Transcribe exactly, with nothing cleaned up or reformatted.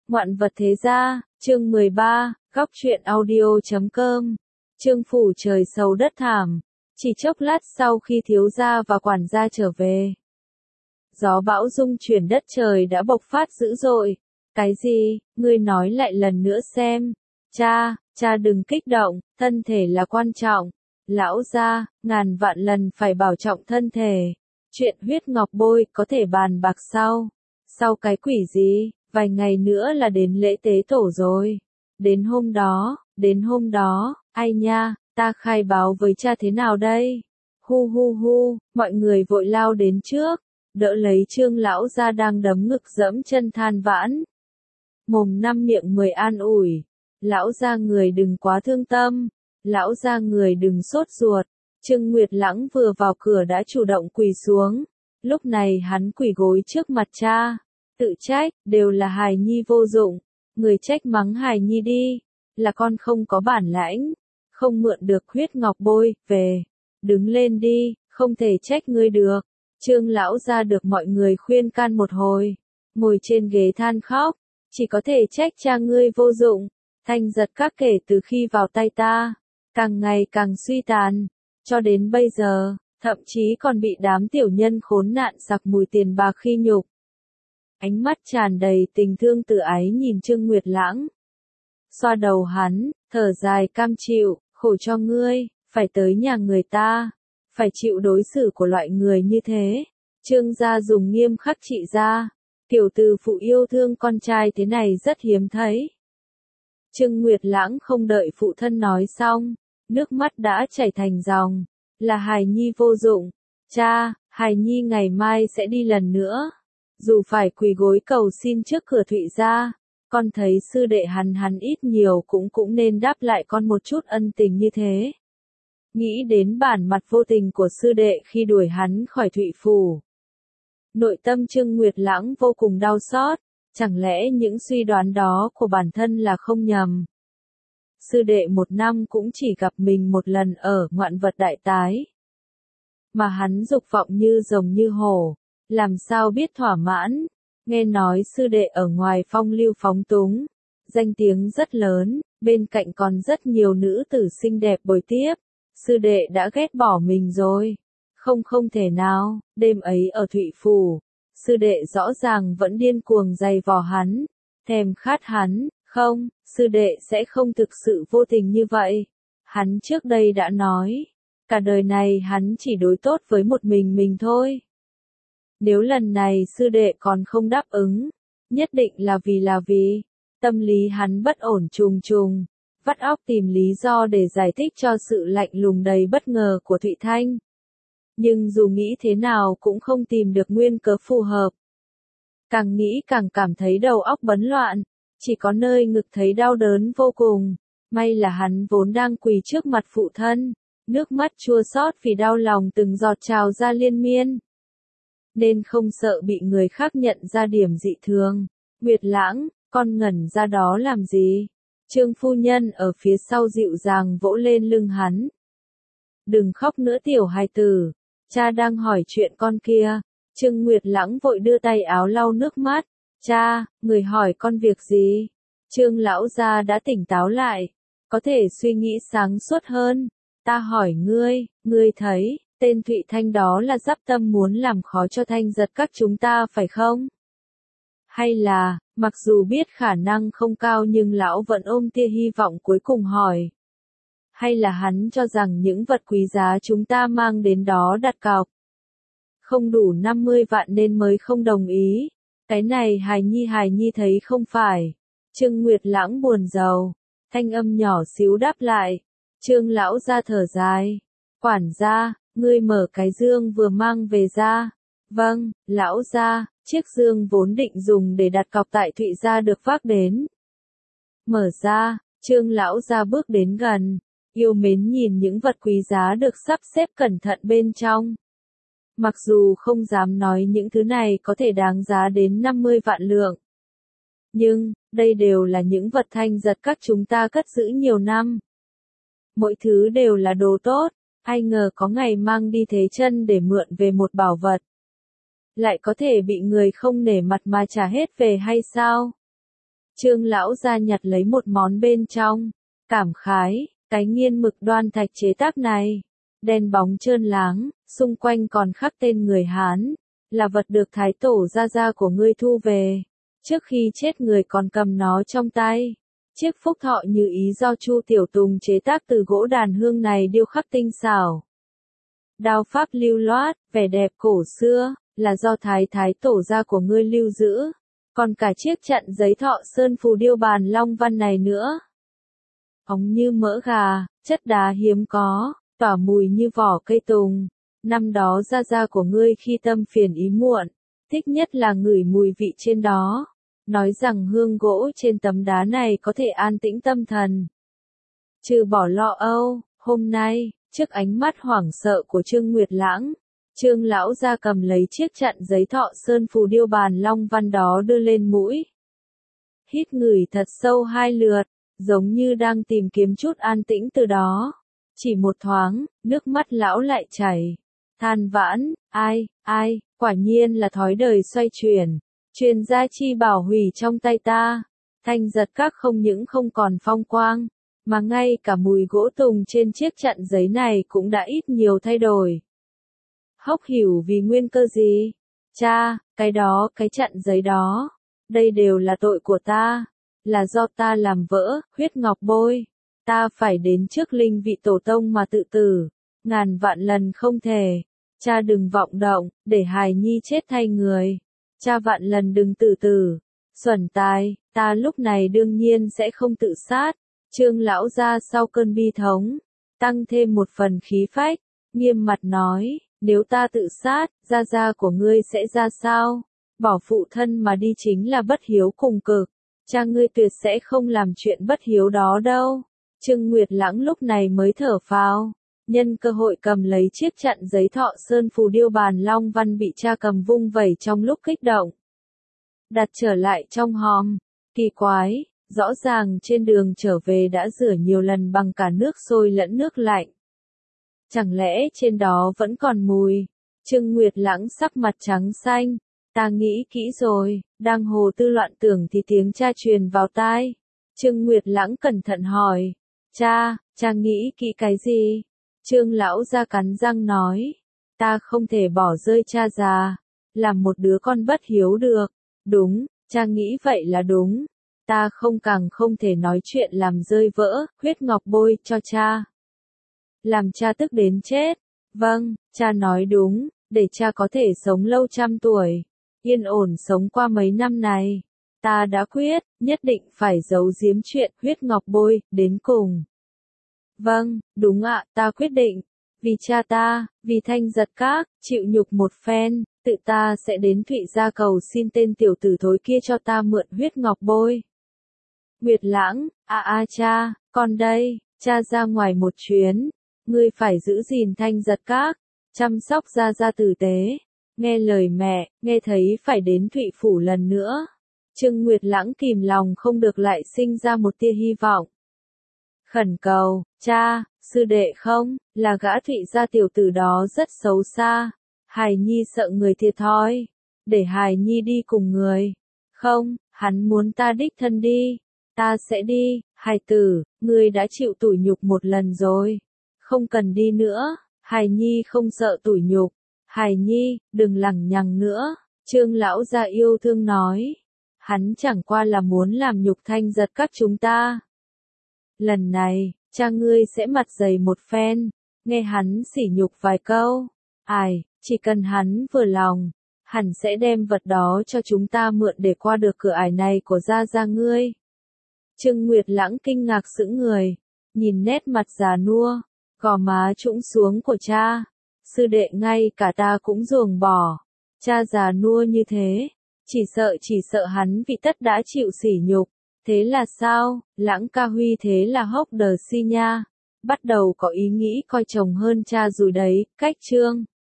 Ngoạn vật thế gia, chương mười ba, góc truyện audio chấm com. Trương phủ trời sầu đất thảm, chỉ chốc lát sau khi thiếu gia và quản gia trở về. Gió bão rung chuyển đất trời đã bộc phát dữ dội. Cái gì, ngươi nói lại lần nữa xem. Cha, cha đừng kích động, thân thể là quan trọng. Lão gia, ngàn vạn lần phải bảo trọng thân thể. Chuyện huyết ngọc bôi có thể bàn bạc sau. Sau cái quỷ gì, vài ngày nữa là đến lễ tế tổ rồi. Đến hôm đó, đến hôm đó, ai nha, ta khai báo với cha thế nào đây? Hu hu hu, mọi người vội lao đến trước, đỡ lấy Trương lão gia đang đấm ngực dẫm chân than vãn. Mồm năm miệng mười an ủi, lão gia người đừng quá thương tâm, lão gia người đừng sốt ruột. Trương Nguyệt Lãng vừa vào cửa đã chủ động quỳ xuống, lúc này hắn quỳ gối trước mặt cha, tự trách, đều là hài nhi vô dụng, người trách mắng hài nhi đi, là con không có bản lãnh, không mượn được huyết ngọc bôi, về, đứng lên đi, không thể trách ngươi được. Trương lão gia được mọi người khuyên can một hồi, ngồi trên ghế than khóc, chỉ có thể trách cha ngươi vô dụng. Thanh giật các kể từ khi vào tay ta, càng ngày càng suy tàn, cho đến bây giờ, thậm chí còn bị đám tiểu nhân khốn nạn sặc mùi tiền bạc khi nhục. Ánh mắt tràn đầy tình thương tự ái nhìn Trương Nguyệt Lãng. Xoa đầu hắn, thở dài cam chịu, khổ cho ngươi, phải tới nhà người ta, phải chịu đối xử của loại người như thế. Trương gia dùng nghiêm khắc trị gia, tiểu từ phụ yêu thương con trai thế này rất hiếm thấy. Trương Nguyệt Lãng không đợi phụ thân nói xong, nước mắt đã chảy thành dòng, là hài nhi vô dụng, cha, hài nhi ngày mai sẽ đi lần nữa. Dù phải quỳ gối cầu xin trước cửa Thụy gia, con thấy sư đệ hắn hắn ít nhiều cũng cũng nên đáp lại con một chút ân tình như thế. Nghĩ đến bản mặt vô tình của sư đệ khi đuổi hắn khỏi Thụy phủ. Nội tâm Trương Nguyệt Lãng vô cùng đau xót, chẳng lẽ những suy đoán đó của bản thân là không nhầm. Sư đệ một năm cũng chỉ gặp mình một lần ở ngoạn vật đại tái. Mà hắn dục vọng như rồng như hổ. Làm sao biết thỏa mãn, nghe nói sư đệ ở ngoài phong lưu phóng túng, danh tiếng rất lớn, bên cạnh còn rất nhiều nữ tử xinh đẹp bồi tiếp, sư đệ đã ghét bỏ mình rồi. Không không thể nào, đêm ấy ở Thụy phủ, sư đệ rõ ràng vẫn điên cuồng giày vò hắn, thèm khát hắn, không, sư đệ sẽ không thực sự vô tình như vậy. Hắn trước đây đã nói, cả đời này hắn chỉ đối tốt với một mình mình thôi. Nếu lần này sư đệ còn không đáp ứng, nhất định là vì là vì, tâm lý hắn bất ổn trùng trùng, vắt óc tìm lý do để giải thích cho sự lạnh lùng đầy bất ngờ của Thụy Thanh. Nhưng dù nghĩ thế nào cũng không tìm được nguyên cớ phù hợp. Càng nghĩ càng cảm thấy đầu óc bấn loạn, chỉ có nơi ngực thấy đau đớn vô cùng, may là hắn vốn đang quỳ trước mặt phụ thân, nước mắt chua xót vì đau lòng từng giọt trào ra liên miên. Nên không sợ bị người khác nhận ra điểm dị thường. Nguyệt Lãng, con ngẩn ra đó làm gì? Trương phu nhân ở phía sau dịu dàng vỗ lên lưng hắn. Đừng khóc nữa tiểu hài tử, cha đang hỏi chuyện con kia. Trương Nguyệt Lãng vội đưa tay áo lau nước mắt. Cha, người hỏi con việc gì? Trương lão gia đã tỉnh táo lại, có thể suy nghĩ sáng suốt hơn. Ta hỏi ngươi, ngươi thấy tên Thụy Thanh đó là dắp tâm muốn làm khó cho Thanh giật các chúng ta phải không? Hay là, mặc dù biết khả năng không cao nhưng lão vẫn ôm tia hy vọng cuối cùng hỏi. Hay là hắn cho rằng những vật quý giá chúng ta mang đến đó đặt cọc không đủ năm mươi vạn nên mới không đồng ý. Cái này hài nhi hài nhi thấy không phải. Trương Nguyệt Lãng buồn rầu, thanh âm nhỏ xíu đáp lại. Trương lão ra thở dài. Quản gia, ngươi mở cái dương vừa mang về ra. Vâng, lão gia, chiếc dương vốn định dùng để đặt cọc tại Thụy gia được vác đến. Mở ra, Trương lão gia bước đến gần, yêu mến nhìn những vật quý giá được sắp xếp cẩn thận bên trong. Mặc dù không dám nói những thứ này có thể đáng giá đến năm mươi vạn lượng. Nhưng, đây đều là những vật Thanh giật các chúng ta cất giữ nhiều năm. Mỗi thứ đều là đồ tốt. Ai ngờ có ngày mang đi thế chân để mượn về một bảo vật. Lại có thể bị người không nể mặt mà trả hết về hay sao? Trương lão gia nhặt lấy một món bên trong, cảm khái, cái nghiên mực đoan thạch chế tác này, đen bóng trơn láng, xung quanh còn khắc tên người Hán, là vật được thái tổ gia gia của ngươi thu về. Trước khi chết người còn cầm nó trong tay. Chiếc phúc thọ như ý do Chu Tiểu Tùng chế tác từ gỗ đàn hương này điêu khắc tinh xảo. Đao pháp lưu loát, vẻ đẹp cổ xưa, là do thái thái tổ gia của ngươi lưu giữ. Còn cả chiếc chặn giấy thọ sơn phù điêu bàn long văn này nữa. Óng như mỡ gà, chất đá hiếm có, tỏa mùi như vỏ cây tùng. Năm đó gia gia của ngươi khi tâm phiền ý muộn, thích nhất là ngửi mùi vị trên đó. Nói rằng hương gỗ trên tấm đá này có thể an tĩnh tâm thần. Trừ bỏ lo âu, hôm nay, trước ánh mắt hoảng sợ của Trương Nguyệt Lãng, Trương lão gia cầm lấy chiếc chặn giấy thọ sơn phù điêu bàn long văn đó đưa lên mũi. Hít ngửi thật sâu hai lượt, giống như đang tìm kiếm chút an tĩnh từ đó. Chỉ một thoáng, nước mắt lão lại chảy. Than vãn, ai, ai, quả nhiên là thói đời xoay chuyển. Truyền gia chi bảo hủy trong tay ta. Thanh giật các không những không còn phong quang, mà ngay cả mùi gỗ tùng trên chiếc chặn giấy này cũng đã ít nhiều thay đổi. Hốc hiểu vì nguyên cơ gì? Cha, cái đó, cái chặn giấy đó, đây đều là tội của ta, là do ta làm vỡ, huyết ngọc bôi. Ta phải đến trước linh vị tổ tông mà tự tử, ngàn vạn lần không thể. Cha đừng vọng động, để hài nhi chết thay người. Cha vạn lần đừng tự tử. Xuẩn tài, ta lúc này đương nhiên sẽ không tự sát. Trương lão gia sau cơn bi thống, tăng thêm một phần khí phách, nghiêm mặt nói, nếu ta tự sát, gia gia của ngươi sẽ ra sao? Bỏ phụ thân mà đi chính là bất hiếu cùng cực. Cha ngươi tuyệt sẽ không làm chuyện bất hiếu đó đâu. Trương Nguyệt Lãng lúc này mới thở phào, nhân cơ hội cầm lấy chiếc chặn giấy thọ sơn phù điêu bàn long văn bị cha cầm vung vẩy trong lúc kích động. Đặt trở lại trong hòm, kỳ quái, rõ ràng trên đường trở về đã rửa nhiều lần bằng cả nước sôi lẫn nước lạnh. Chẳng lẽ trên đó vẫn còn mùi? Trương Nguyệt Lãng sắc mặt trắng xanh, ta nghĩ kỹ rồi, đang hồ tư loạn tưởng thì tiếng cha truyền vào tai. Trương Nguyệt Lãng cẩn thận hỏi, cha, cha nghĩ kỹ cái gì? Trương lão gia cắn răng nói, ta không thể bỏ rơi cha già, làm một đứa con bất hiếu được. Đúng, cha nghĩ vậy là đúng. Ta không càng không thể nói chuyện làm rơi vỡ, huyết ngọc bôi cho cha. Làm cha tức đến chết. Vâng, cha nói đúng, để cha có thể sống lâu trăm tuổi, yên ổn sống qua mấy năm này. Ta đã quyết, nhất định phải giấu giếm chuyện huyết ngọc bôi, đến cùng. Vâng, đúng ạ, ta quyết định. Vì cha ta, vì Thanh Giật Các, chịu nhục một phen, tự ta sẽ đến Thụy Gia cầu xin tên tiểu tử thối kia cho ta mượn huyết ngọc bôi. Nguyệt Lãng, a à, a à, cha, con đây, cha ra ngoài một chuyến, ngươi phải giữ gìn Thanh Giật Các, chăm sóc gia gia tử tế, nghe lời mẹ, nghe thấy phải đến Thụy Phủ lần nữa. Trương Nguyệt Lãng kìm lòng không được lại sinh ra một tia hy vọng. Khẩn cầu, cha, sư đệ không, là gã Thụy Gia tiểu tử đó rất xấu xa, hài nhi sợ người thiệt thòi, để hài nhi đi cùng người. Không, hắn muốn ta đích thân đi, ta sẽ đi, hài tử, ngươi đã chịu tủi nhục một lần rồi, không cần đi nữa, hài nhi không sợ tủi nhục, hài nhi, đừng lằng nhằng nữa, Trương lão gia yêu thương nói, hắn chẳng qua là muốn làm nhục Thanh Giật Các chúng ta. Lần này, cha ngươi sẽ mặt dày một phen, nghe hắn sỉ nhục vài câu, ai, chỉ cần hắn vừa lòng, hẳn sẽ đem vật đó cho chúng ta mượn để qua được cửa ải này của gia gia ngươi. Trương Nguyệt Lãng kinh ngạc sững người, nhìn nét mặt già nua, gò má trũng xuống của cha, sư đệ ngay cả ta cũng ruồng bỏ, cha già nua như thế, chỉ sợ chỉ sợ hắn vì tất đã chịu sỉ nhục. Thế là sao, Lãng ca huy thế là hốc đờ si nha, bắt đầu có ý nghĩ coi chồng hơn cha rồi đấy, cách Trương